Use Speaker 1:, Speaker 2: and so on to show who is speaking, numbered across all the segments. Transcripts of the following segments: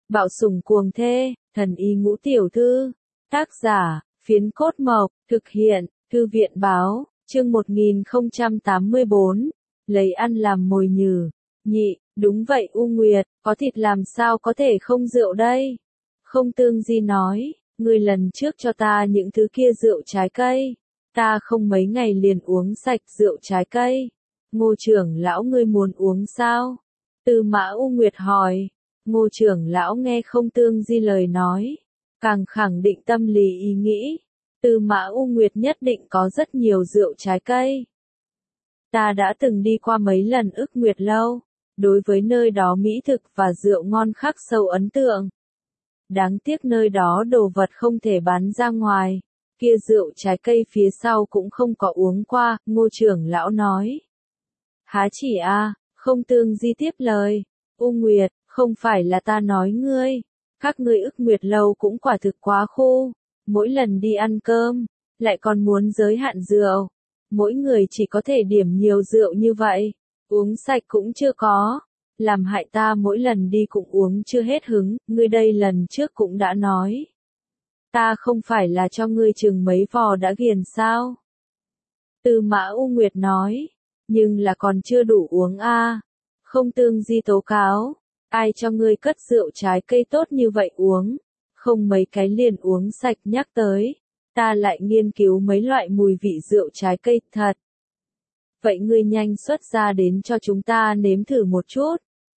Speaker 1: Bạo sủng cuồng thê, thần y ngũ tiểu thư. Tác giả, Phiến Cốt Mộc, thực hiện, Thư viện báo, chương 1084, lấy ăn làm mồi nhử. Nhị, đúng vậy U Nguyệt, có thịt làm sao có thể không rượu đây? Không Tương Di nói, ngươi lần trước cho ta những thứ kia rượu trái cây. Ta không mấy ngày liền uống sạch rượu trái cây. Ngô trưởng lão ngươi muốn uống sao? Tư Mã U Nguyệt hỏi. Ngô trưởng lão nghe Không Tương Di lời nói, càng khẳng định tâm lý ý nghĩ. Tư Mã U Nguyệt nhất định có rất nhiều rượu trái cây. Ta đã từng đi qua mấy lần Ức Nguyệt Lâu, đối với nơi đó mỹ thực và rượu ngon khắc sâu ấn tượng. Đáng tiếc nơi đó đồ vật không thể bán ra ngoài, kia rượu trái cây phía sau cũng không có uống qua, Ngô trưởng lão nói. Há chỉ a, Không Tương Di tiếp lời, U Nguyệt, không phải là ta nói ngươi, các ngươi Ức Nguyệt Lâu cũng quả thực quá khô, mỗi lần đi ăn cơm, lại còn muốn giới hạn rượu, mỗi người chỉ có thể điểm nhiều rượu như vậy, uống sạch cũng chưa có, làm hại ta mỗi lần đi cũng uống chưa hết hứng, ngươi đây lần trước cũng đã nói. Ta không phải là cho ngươi chừng mấy vò đã ghiền sao? Tư Mã U Nguyệt nói, nhưng là còn chưa đủ uống a. Không Tương Di tố cáo, ai cho ngươi cất rượu trái cây tốt như vậy uống, không mấy cái liền uống sạch nhắc tới, ta lại nghiên cứu mấy loại mùi vị rượu trái cây thật. Vậy ngươi nhanh xuất ra đến cho chúng ta nếm thử một chút.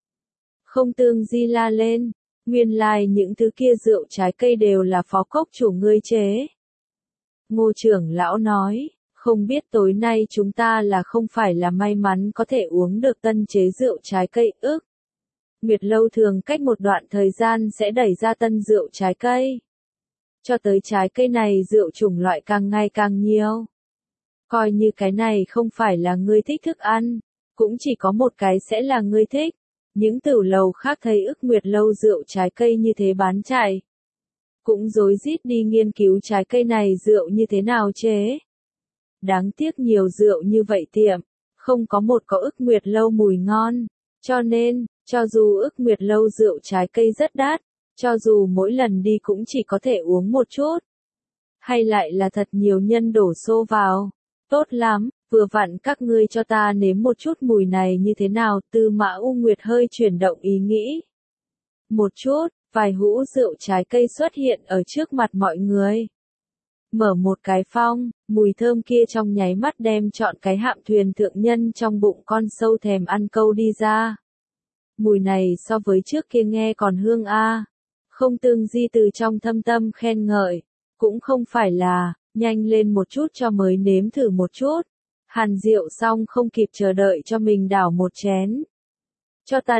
Speaker 1: Không Tương Di la lên, nguyên lai những thứ kia rượu trái cây đều là phó cốc chủ ngươi chế. Ngô trưởng lão nói, không biết tối nay chúng ta là không phải là may mắn có thể uống được tân chế rượu trái cây Ức Nguyệt Lâu thường cách một đoạn thời gian sẽ đẩy ra tân rượu trái cây. Cho tới trái cây này rượu chủng loại càng ngày càng nhiều. Coi như cái này không phải là ngươi thích thức ăn, cũng chỉ có một cái sẽ là ngươi thích. Những tửu lầu khác thấy Ức Nguyệt Lâu rượu trái cây như thế bán chạy, cũng rối rít đi nghiên cứu trái cây này rượu như thế nào chế. Đáng tiếc nhiều rượu như vậy tiệm, không có một có Ức Nguyệt Lâu mùi ngon, cho nên, cho dù Ức Nguyệt Lâu rượu trái cây rất đắt, cho dù mỗi lần đi cũng chỉ có thể uống một chút, hay lại là thật nhiều nhân đổ xô vào. Tốt lắm, vừa vặn các ngươi cho ta nếm một chút mùi này như thế nào, Tư Mã U Nguyệt hơi chuyển động ý nghĩ. Một chút, vài hũ rượu trái cây xuất hiện ở trước mặt mọi người. Mở một cái phong, mùi thơm kia trong nháy mắt đem trọn cái hạm thuyền thượng nhân trong bụng con sâu thèm ăn câu đi ra. Mùi này so với trước kia nghe còn hương a. Không Tương Di từ trong thâm tâm khen ngợi, cũng không phải là, nhanh lên một chút cho mới nếm thử một chút. Hàn rượu xong không kịp chờ đợi cho mình đảo một chén. Cho ta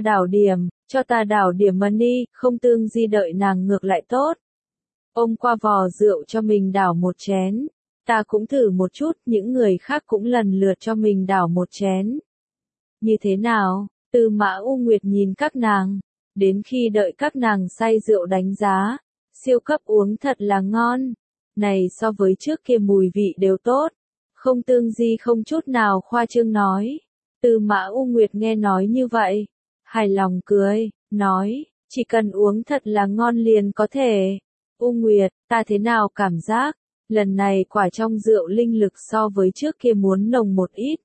Speaker 1: đảo điểm money, Không Tương Di đợi nàng ngược lại tốt. Ôm qua vò rượu cho mình đảo một chén. Ta cũng thử một chút, những người khác cũng lần lượt cho mình đảo một chén. Như thế nào? Tư Mã U Nguyệt nhìn các nàng. Đến khi đợi các nàng say rượu đánh giá, siêu cấp uống thật là ngon. Này so với trước kia mùi vị đều tốt. Không Tương Di không chút nào khoa trương nói. Tư Mã U Nguyệt nghe nói như vậy, hài lòng cười, nói, chỉ cần uống thật là ngon liền có thể. U Nguyệt, ta thế nào cảm giác, lần này quả trong rượu linh lực so với trước kia muốn nồng một ít.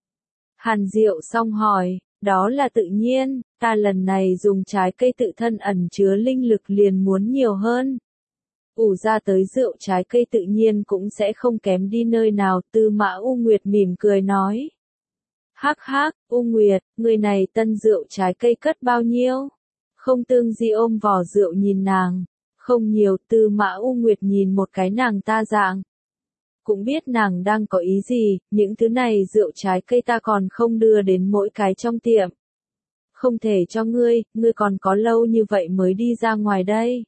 Speaker 1: Hàn rượu xong hỏi, đó là tự nhiên, ta lần này dùng trái cây tự thân ẩn chứa linh lực liền muốn nhiều hơn. Ủ ra tới rượu trái cây tự nhiên cũng sẽ không kém đi nơi nào, Tư Mã U Nguyệt mỉm cười nói. Hắc hắc, U Nguyệt, người này tân rượu trái cây cất bao nhiêu? Không Tương Di ôm vò rượu nhìn nàng. Không nhiều, Tư Mã U Nguyệt nhìn một cái nàng ta dạng. Cũng biết nàng đang có ý gì, những thứ này rượu trái cây ta còn không đưa đến mỗi cái trong tiệm. Không thể cho ngươi còn có lâu như vậy mới đi ra ngoài đây.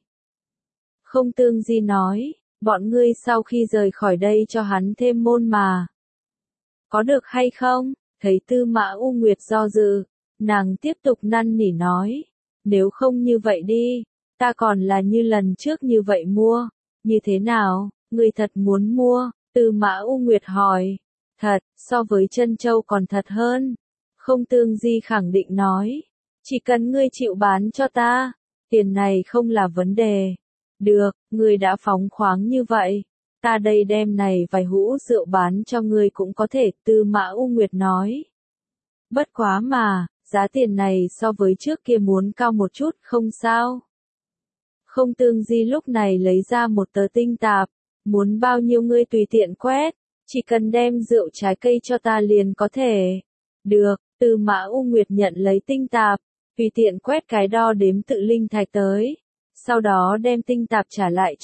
Speaker 1: Không Tương Di nói, bọn ngươi sau khi rời khỏi đây cho hắn thêm môn mà. Có được hay không? Thấy Tư Mã U Nguyệt do dự, nàng tiếp tục năn nỉ nói, nếu không như vậy đi, ta còn là như lần trước như vậy mua, như thế nào, ngươi thật muốn mua? Tư Mã U Nguyệt hỏi, thật, so với Trân Châu còn thật hơn. Không Tương Di khẳng định nói, chỉ cần ngươi chịu bán cho ta, Tiền này không là vấn đề. Được, ngươi đã phóng khoáng như vậy. Ta đây đem này vài hũ rượu bán cho ngươi cũng có thể, Tư Mã U Nguyệt nói. Bất quá mà, giá tiền này so với trước kia muốn cao một chút, không sao. Không Tương Di lúc này lấy ra một tờ tinh tạp, muốn bao nhiêu ngươi tùy tiện quét, chỉ cần đem rượu trái cây cho ta liền có thể. Được, Tư Mã U Nguyệt nhận lấy tinh tạp, tùy tiện quét cái đo đếm tự linh thạch tới, sau đó đem tinh tạp trả lại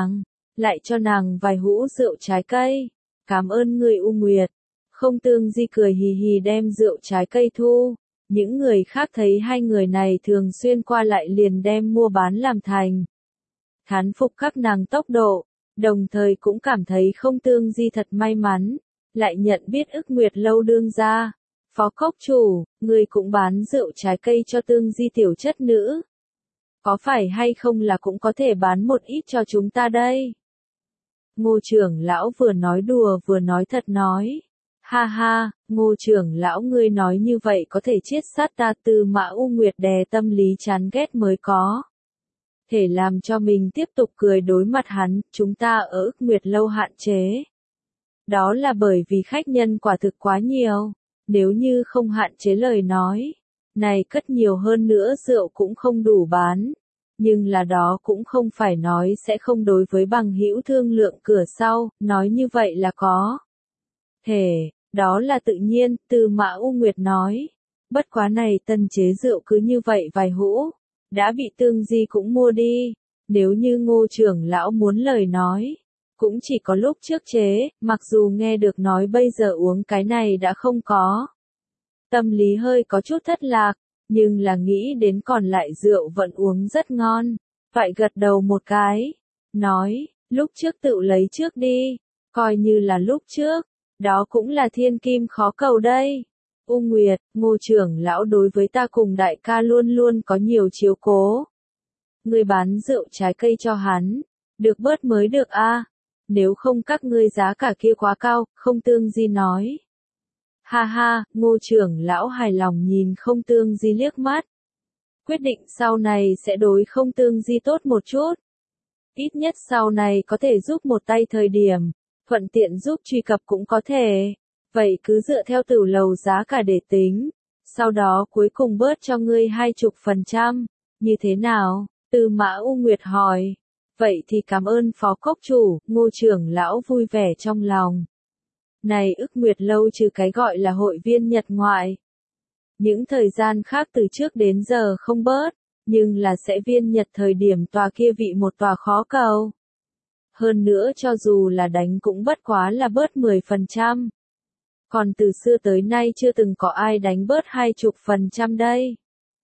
Speaker 1: cho nàng vài hũ rượu trái cây. Cảm ơn người U Nguyệt. Không Tương Di cười hì hì đem rượu trái cây thu. Những người khác thấy hai người này thường xuyên qua lại liền đem mua bán làm thành. Thán phục các nàng tốc độ, đồng thời cũng cảm thấy Không Tương Di thật may mắn, lại nhận biết Ức Nguyệt lâu đương gia. Phó cốc chủ, người cũng bán rượu trái cây cho Tương Di tiểu chất nữ. Có phải hay không là cũng có thể bán một ít cho chúng ta đây? Ngô trưởng lão vừa nói đùa vừa nói thật nói. Ha ha, Ngô trưởng lão ngươi nói như vậy có thể chiết sát ta. Tư Mã U Nguyệt đè tâm lý chán ghét mới có thể làm cho mình tiếp tục cười đối mặt hắn. Chúng ta ở Ức Nguyệt lâu hạn chế. Đó là bởi vì khách nhân quả thực quá nhiều. Nếu như không hạn chế lời nói, này cất nhiều hơn nữa rượu cũng không đủ bán. Nhưng là đó cũng không phải nói sẽ không đối với bằng hữu thương lượng cửa sau, nói như vậy là có thể, đó là tự nhiên, Tư Mã U Nguyệt nói. Bất quá này tân chế rượu cứ như vậy vài hũ, đã bị Tương Di cũng mua đi. Nếu như Ngô trưởng lão muốn lời nói, cũng chỉ có lúc trước chế, mặc dù nghe được nói bây giờ uống cái này đã không có. Tâm lý hơi có chút thất lạc, nhưng là nghĩ đến còn lại rượu vẫn uống rất ngon. Vậy gật đầu một cái, nói, lúc trước tự lấy trước đi, coi như là lúc trước, đó cũng là thiên kim khó cầu đây. U Nguyệt, Ngô trưởng lão đối với ta cùng đại ca luôn luôn có nhiều chiếu cố. Ngươi bán rượu trái cây cho hắn, được bớt mới được a. Nếu không các ngươi giá cả kia quá cao, Không Tương Di nói. Ha ha, Ngô trưởng lão hài lòng nhìn Không Tương Di liếc mắt. Quyết định sau này sẽ đối Không Tương Di tốt một chút. Ít nhất sau này có thể giúp một tay thời điểm, thuận tiện giúp truy cập cũng có thể. Vậy cứ dựa theo tử lầu giá cả để tính. Sau đó cuối cùng bớt cho ngươi 20%. Như thế nào? Tư Mã U Nguyệt hỏi. Vậy thì cảm ơn phó cốc chủ, Ngô trưởng lão vui vẻ trong lòng. Này Ức Nguyệt lâu trừ cái gọi là hội viên nhật ngoại. Những thời gian khác từ trước đến giờ không bớt, nhưng là sẽ viên nhật thời điểm tòa kia vị một tòa khó cầu. Hơn nữa cho dù là đánh cũng bất quá là bớt 10%. Còn từ xưa tới nay chưa từng có ai đánh bớt 20% đây.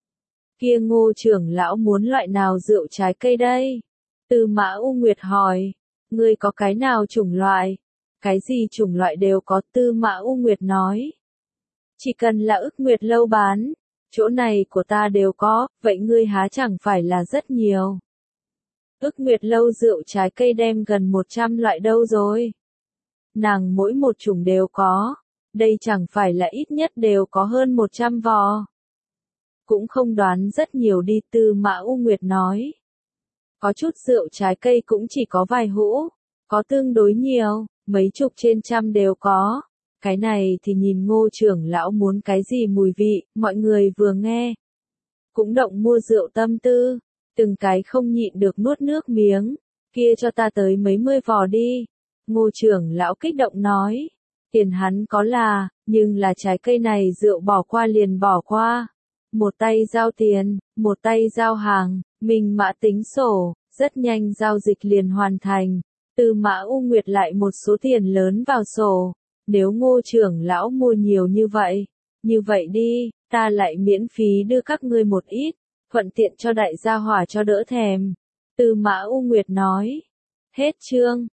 Speaker 1: Kia Ngô trưởng lão muốn loại nào rượu trái cây đây? Tư Mã U Nguyệt hỏi, ngươi có cái nào chủng loại? Cái gì chủng loại đều có, Tư Mã U Nguyệt nói. Chỉ cần là Ức Nguyệt lâu bán, chỗ này của ta đều có, vậy ngươi há chẳng phải là rất nhiều. Ức Nguyệt lâu rượu trái cây đem gần 100 loại đâu rồi. Nàng mỗi một chủng đều có, đây chẳng phải là ít nhất đều có hơn 100 vò. Cũng không đoán rất nhiều đi, Tư Mã U Nguyệt nói. Có chút rượu trái cây cũng chỉ có vài hũ, có tương đối nhiều, mấy chục trên trăm đều có. Cái này thì nhìn Ngô trưởng lão muốn cái gì mùi vị, mọi người vừa nghe. Cũng động mua rượu tâm tư, từng cái không nhịn được nuốt nước miếng, kia cho ta tới mấy mươi vò đi. Ngô trưởng lão kích động nói, tiền hắn có là, nhưng là trái cây này rượu bỏ qua liền bỏ qua. Một tay giao tiền, một tay giao hàng, mình mã tính sổ, rất nhanh giao dịch liền hoàn thành. Tư Mã U Nguyệt lại một số tiền lớn vào sổ. Nếu Ngô trưởng lão mua nhiều như vậy đi, ta lại miễn phí đưa các ngươi một ít, thuận tiện cho đại gia hỏa cho đỡ thèm. Tư Mã U Nguyệt nói. Hết chương.